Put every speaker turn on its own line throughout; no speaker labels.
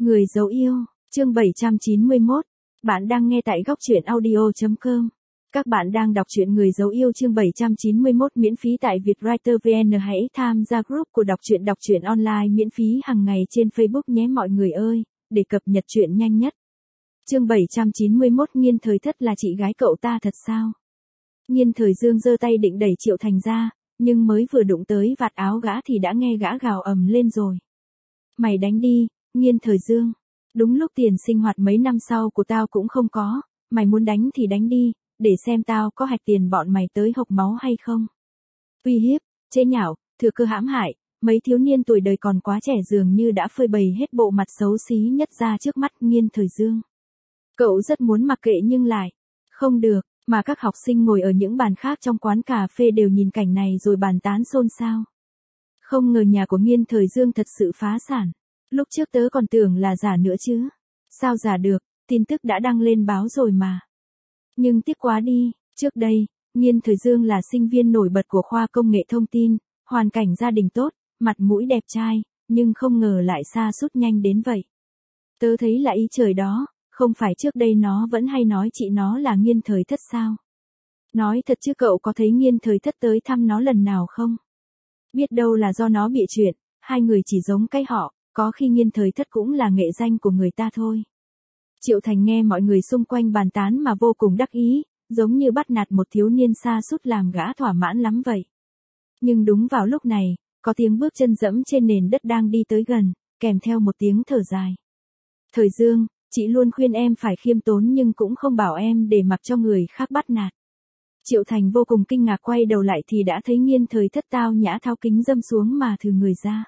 Người dấu yêu, chương 791. Bạn đang nghe tại góc truyện audio.com. Các bạn đang đọc truyện Người dấu yêu chương 791 miễn phí tại Vietwriter VN. Hãy tham gia group của đọc truyện online miễn phí hàng ngày trên Facebook nhé mọi người ơi, để cập nhật truyện nhanh nhất. Chương 791 Nghiên Thời Thất là chị gái cậu ta thật sao? Nghiên Thời Dương giơ tay định đẩy Triệu Thành ra, nhưng mới vừa đụng tới vạt áo gã thì đã nghe gã gào ầm lên rồi. Mày đánh đi, Nghiên Thời Dương. Đúng lúc tiền sinh hoạt mấy năm sau của tao cũng không có, mày muốn đánh thì đánh đi, để xem tao có hạch tiền bọn mày tới hộc máu hay không. Uy hiếp, chế nhạo, thừa cơ hãm hại, mấy thiếu niên tuổi đời còn quá trẻ dường như đã phơi bày hết bộ mặt xấu xí nhất ra trước mắt Nghiên Thời Dương. Cậu rất muốn mặc kệ nhưng lại không được, mà các học sinh ngồi ở những bàn khác trong quán cà phê đều nhìn cảnh này rồi bàn tán xôn xao. Không ngờ nhà của Nghiên Thời Dương thật sự phá sản. Lúc trước tớ còn tưởng là giả nữa chứ. Sao giả được, tin tức đã đăng lên báo rồi mà. Nhưng tiếc quá đi, trước đây, Nghiên Thời Dương là sinh viên nổi bật của khoa công nghệ thông tin, hoàn cảnh gia đình tốt, mặt mũi đẹp trai, nhưng không ngờ lại sa sút nhanh đến vậy. Tớ thấy là ý trời đó, không phải trước đây nó vẫn hay nói chị nó là Nghiên Thời Thất sao? Nói thật chứ cậu có thấy Nghiên Thời Thất tới thăm nó lần nào không? Biết đâu là do nó bịa chuyện, hai người chỉ giống cái họ. Có khi Nghiên Thời Thất cũng là nghệ danh của người ta thôi. Triệu Thành nghe mọi người xung quanh bàn tán mà vô cùng đắc ý, giống như bắt nạt một thiếu niên sa sút làm gã thỏa mãn lắm vậy. Nhưng đúng vào lúc này, có tiếng bước chân dẫm trên nền đất đang đi tới gần, kèm theo một tiếng thở dài. Thời Dương, chị luôn khuyên em phải khiêm tốn nhưng cũng không bảo em để mặc cho người khác bắt nạt. Triệu Thành vô cùng kinh ngạc quay đầu lại thì đã thấy Nghiên Thời Thất tao nhã tháo kính dâm xuống mà thừ người ra.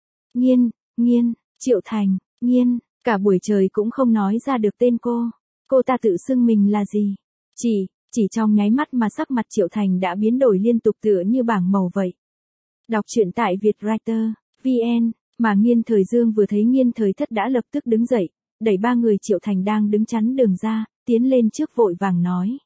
Nghiên, Triệu Thành, Nghiên, cả buổi trời cũng không nói ra được tên cô. Cô ta tự xưng mình là gì? Chỉ trong nháy mắt mà sắc mặt Triệu Thành đã biến đổi liên tục tựa như bảng màu vậy. Đọc truyện tại Vietwriter VN, mà Nghiên Thời Dương vừa thấy Nghiên Thời Thất đã lập tức đứng dậy, đẩy ba người Triệu Thành đang đứng chắn đường ra, tiến lên trước vội vàng nói.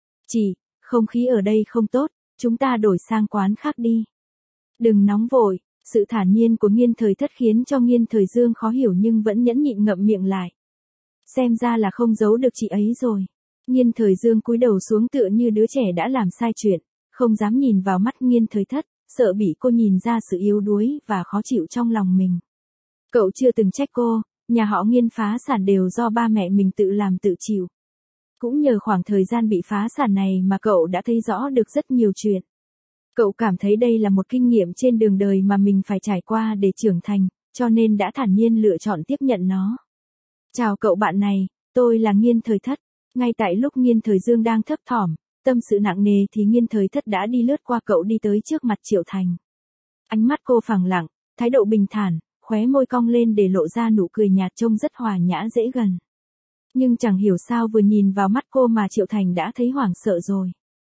Không khí ở đây không tốt, chúng ta đổi sang quán khác đi. Đừng nóng vội. Sự thản nhiên của Nghiên Thời Thất khiến cho Nghiên Thời Dương khó hiểu nhưng vẫn nhẫn nhịn ngậm miệng lại. Xem ra là không giấu được chị ấy rồi. Nghiên Thời Dương cúi đầu xuống tựa như đứa trẻ đã làm sai chuyện, không dám nhìn vào mắt Nghiên Thời Thất, sợ bị cô nhìn ra sự yếu đuối và khó chịu trong lòng mình. Cậu chưa từng trách cô, nhà họ Nghiên phá sản đều do ba mẹ mình tự làm tự chịu. Cũng nhờ khoảng thời gian bị phá sản này mà cậu đã thấy rõ được rất nhiều chuyện. Cậu cảm thấy đây là một kinh nghiệm trên đường đời mà mình phải trải qua để trưởng thành, cho nên đã thản nhiên lựa chọn tiếp nhận nó. Chào cậu bạn này, tôi là Nghiên Thời Thất. Ngay tại lúc Nghiên Thời Dương đang thấp thỏm, tâm sự nặng nề thì Nghiên Thời Thất đã đi lướt qua cậu đi tới trước mặt Triệu Thành. Ánh mắt cô phẳng lặng, thái độ bình thản, khóe môi cong lên để lộ ra nụ cười nhạt trông rất hòa nhã dễ gần. Nhưng chẳng hiểu sao vừa nhìn vào mắt cô mà Triệu Thành đã thấy hoảng sợ rồi.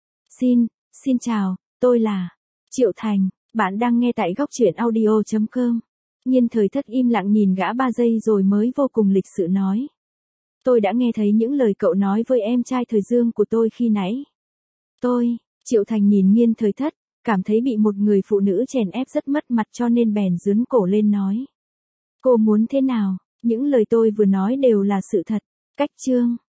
Xin chào. Tôi là Triệu Thành, bạn đang nghe tại góc truyện audio.com. Nghiên Thời Thất im lặng nhìn gã 3 giây rồi mới vô cùng lịch sự nói. Tôi đã nghe thấy những lời cậu nói với em trai Thời Dương của tôi khi nãy. Triệu Thành nhìn Nghiên Thời Thất, cảm thấy bị một người phụ nữ chèn ép rất mất mặt cho nên bèn giương cổ lên nói. Cô muốn thế nào, những lời tôi vừa nói đều là sự thật, cách chương.